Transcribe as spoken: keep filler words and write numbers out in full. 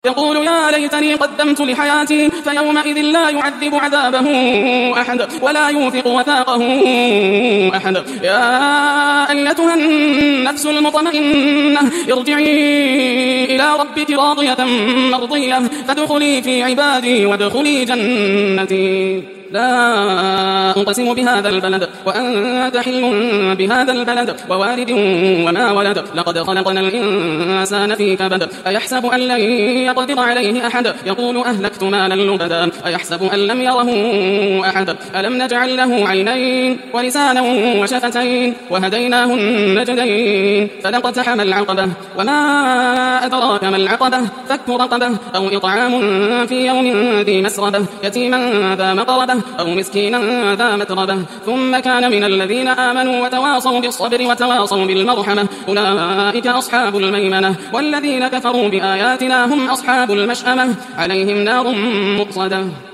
يقول يا ليتني قدمت لحياتي فيومئذ لا يعذب عذابه أحد ولا يوثق وثاقه أحد. يا أيتها النفس المطمئنة ارجعي إلى ربك راضية مرضية فادخلي في عبادي وادخلي جنتي. لا أقسم بهذا البلد وأنت حل بهذا البلد ووالد وما ولد لقد خلقنا الإنسان في كبد أيحسب أن لن يقدر عليه أحد يقول أهلكت مالا لبدا أيحسب أن لم يره أحد ألم نجعل له عينين ولسانا وشفتين وهديناه النجدين فلاقتحم العقبة وما أدراك ما العقبة فك رقبة أو إطعام في يوم ذي مسربة يتيما ذا مقربة أو مسكينا ذا متربة ثم كان من الذين آمنوا وتواصوا بالصبر وتواصوا بالمرحمة أولئك أصحاب الميمنة والذين كفروا بآياتنا هم أصحاب المشأمة عليهم نار مؤصدة.